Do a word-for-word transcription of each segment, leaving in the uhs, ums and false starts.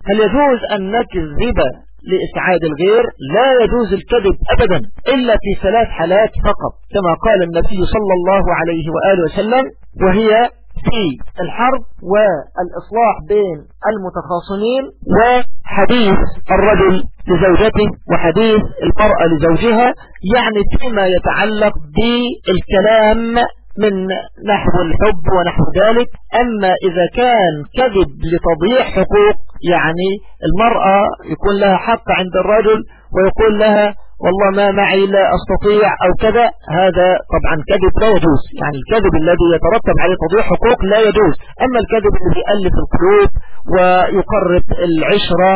هل يجوز أن نكذب لإسعاد الغير؟ لا يجوز الكذب أبدا إلا في ثلاث حالات فقط كما قال النبي صلى الله عليه وآله وسلم، وهي في الحرب والإصلاح بين المتخاصمين وحديث الرجل لزوجته وحديث المرأة لزوجها، يعني فيما يتعلق بالكلام من نحو الحب ونحو ذلك. أما إذا كان كذب لتضييع حقوق، يعني المرأة يكون لها حق عند الرجل ويقول لها والله ما معي لا أستطيع أو كذا، هذا طبعا كذب لا يجوز، يعني الكذب الذي يترتب عليه تضييع حقوق لا يجوز. أما الكذب الذي يؤلف القلوب ويقرب العشرة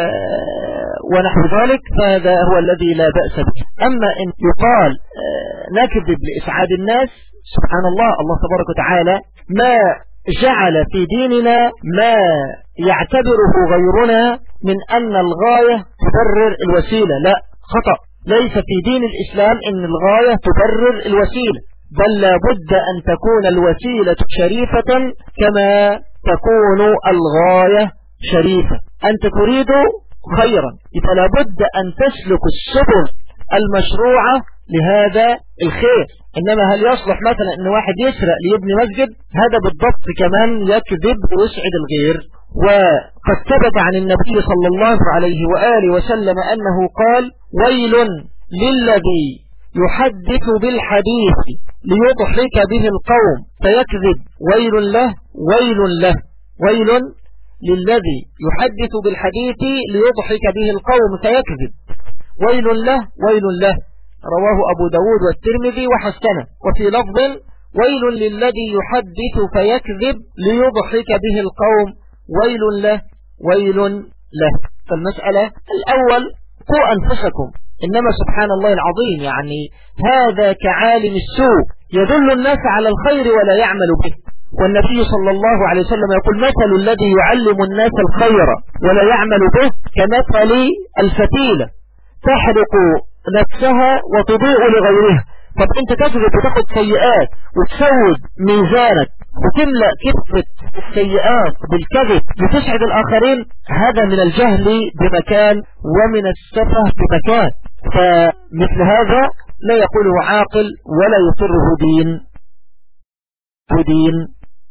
ونحو ذلك فهذا هو الذي لا بأس به. أما إن يقال نكذب لإسعاد الناس، سبحان الله، الله تبارك وتعالى ما جعل في ديننا ما يعتبره غيرنا من أن الغاية تبرر الوسيلة، لا، خطأ. ليس في دين الإسلام أن الغاية تبرر الوسيلة، بل لا بد أن تكون الوسيلة شريفة كما تكون الغاية شريفة. أنت تريد خيرا، فلا بد أن تسلك السبل المشروعة لهذا الخير. إنما هل يصلح مثلا أن واحد يسرق ليبني مسجد؟ هذا بالضبط كمان يكذب ويسعد الغير. وقد ثبت عن النبي صلى الله عليه وآله وسلم أنه قال: ويل للذي يحدث بالحديث ليضحك به القوم فيكذب، ويل له ويل له ويل للذي يحدث بالحديث ليضحك به القوم فيكذب، ويل له ويل له. رواه أبو داود والترمذي وحسنه. وفي لفظ: ويل للذي يحدث فيكذب ليضحك به القوم، ويل له ويل له. فالمسألة الأول: قوا أنفسكم. إنما سبحان الله العظيم، يعني هذا كعالم السوء يدل الناس على الخير ولا يعمل به. والنبي صلى الله عليه وسلم يقول: مثل الذي يعلم الناس الخير ولا يعمل به كمثل الفتيلة تحرق نفسها وتضيء لغيرها. طب انت تجرب وتاخد سيئات وتسود ميزانك وتملأ كفة السيئات بالكذب لتسعد الآخرين، هذا من الجهل بمكان ومن السفه بمكان. فمثل هذا لا يقوله عاقل ولا يقره دين ودين